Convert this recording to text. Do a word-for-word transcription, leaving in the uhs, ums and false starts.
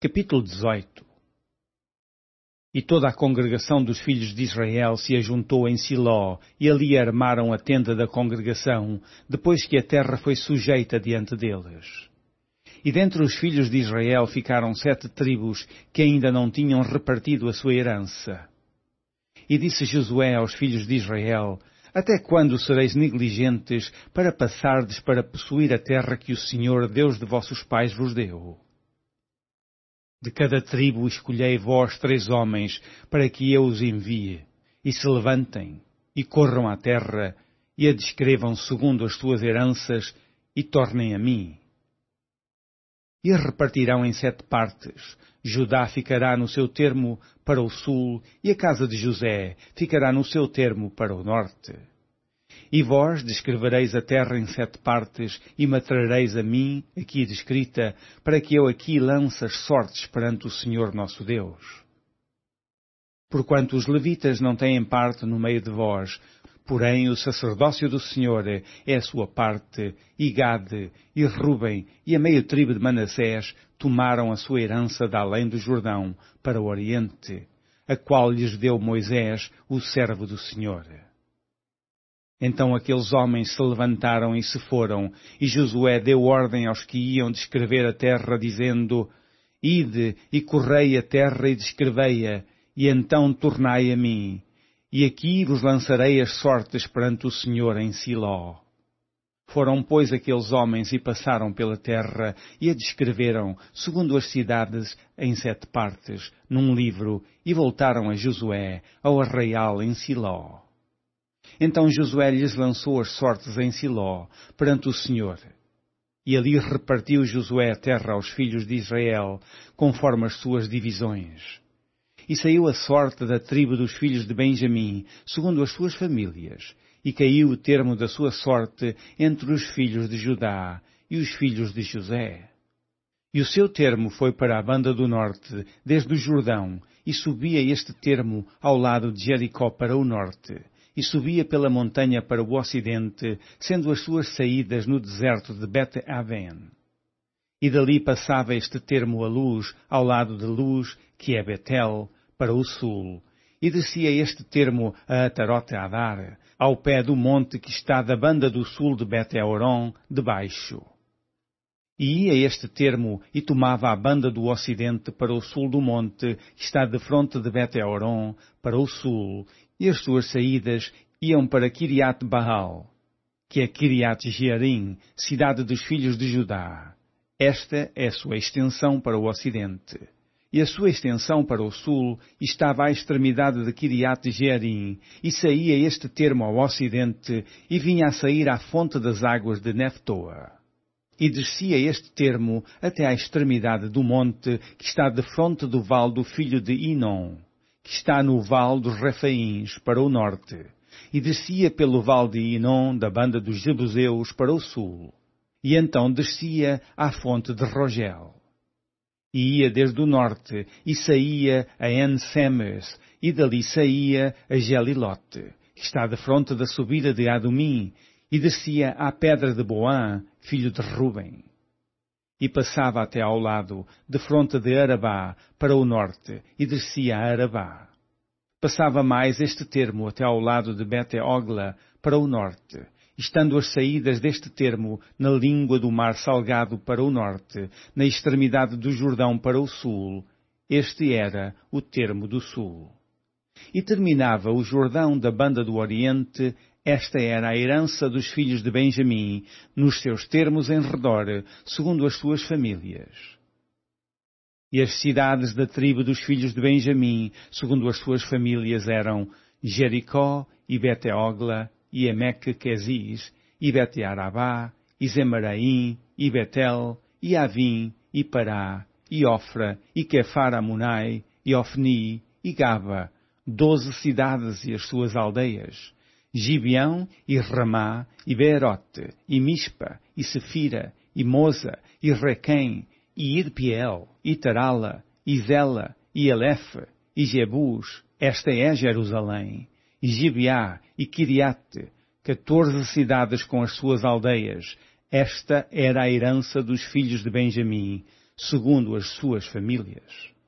Capítulo dezoito. E toda a congregação dos filhos de Israel se ajuntou em Siló, e ali armaram a tenda da congregação, depois que a terra foi sujeita diante deles. E dentre os filhos de Israel ficaram sete tribos que ainda não tinham repartido a sua herança. E disse Josué aos filhos de Israel: Até quando sereis negligentes para passardes para possuir a terra que o Senhor, Deus de vossos pais, vos deu? De cada tribo escolhei vós três homens, para que eu os envie, e se levantem, e corram à terra, e a descrevam segundo as suas heranças, e tornem a mim. E a repartirão em sete partes. Judá ficará no seu termo para o sul, e a casa de José ficará no seu termo para o norte. E vós descrevereis a terra em sete partes, e me trareis a mim, aqui descrita, para que eu aqui lance as sortes perante o Senhor nosso Deus. Porquanto os levitas não têm parte no meio de vós, porém o sacerdócio do Senhor é a sua parte, e Gade, e Ruben, e a meia tribo de Manassés tomaram a sua herança da além do Jordão, para o oriente, a qual lhes deu Moisés, o servo do Senhor. Então aqueles homens se levantaram e se foram, e Josué deu ordem aos que iam descrever a terra, dizendo: Ide e correi a terra e descrevei-a, e então tornai a mim, e aqui vos lançarei as sortes perante o Senhor em Siló. Foram, pois, aqueles homens e passaram pela terra, e a descreveram, segundo as cidades, em sete partes, num livro, e voltaram a Josué, ao arraial em Siló. Então Josué lhes lançou as sortes em Siló, perante o Senhor. E ali repartiu Josué a terra aos filhos de Israel, conforme as suas divisões. E saiu a sorte da tribo dos filhos de Benjamim, segundo as suas famílias, e caiu o termo da sua sorte entre os filhos de Judá e os filhos de José. E o seu termo foi para a banda do norte, desde o Jordão, e subia este termo ao lado de Jericó para o norte, e subia pela montanha para o ocidente, sendo as suas saídas no deserto de Bet-Aven. E dali passava este termo a Luz, ao lado de Luz, que é Betel, para o sul, e descia este termo a Atarote-Adar, ao pé do monte que está da banda do sul de Bet-Horon, debaixo. E ia este termo e tomava a banda do ocidente para o sul do monte, que está defronte de Bet-Horon, para o sul, e as suas saídas iam para Kiriat-Baal, que é Kiriat-Jearim, cidade dos filhos de Judá. Esta é a sua extensão para o ocidente. E a sua extensão para o sul estava à extremidade de Kiriat-Jearim, e saía este termo ao ocidente, e vinha a sair à fonte das águas de Neftoa. E descia este termo até à extremidade do monte, que está defronte do vale do filho de Inom, que está no vale dos Refaíns, para o norte, e descia pelo vale de Inom, da banda dos Jebuseus, para o sul. E então descia à fonte de Rogel. E ia desde o norte, e saía a En-Semes, e dali saía a Gelilote, que está defronte da subida de Adumim, e descia à pedra de Boã, filho de Ruben. E passava até ao lado, defronte de Arabá, para o norte, e descia a Arabá. Passava mais este termo até ao lado de Bete-Ogla, para o norte, estando as saídas deste termo na língua do mar salgado para o norte, na extremidade do Jordão para o sul. Este era o termo do sul. E terminava o Jordão da banda do oriente. Esta era a herança dos filhos de Benjamim, nos seus termos em redor, segundo as suas famílias. E as cidades da tribo dos filhos de Benjamim, segundo as suas famílias, eram Jericó, e Bete-Ogla, e Emeque-Quezis, e Bete-Arabá, e Zemaraim, e Betel, e Avim, e Pará, e Ofra, e Quefar-Amunai, e Ofni, e Gaba, doze cidades e as suas aldeias, Gibeão, e Ramá, e Beerote, e Mispa, e Sefira, e Moza, e Requém, e Irpiel, e Tarala, e Zela, e Elefe, e Jebus. Esta é Jerusalém. E Gibeá, e Kiriate, catorze cidades com as suas aldeias. Esta era a herança dos filhos de Benjamim, segundo as suas famílias.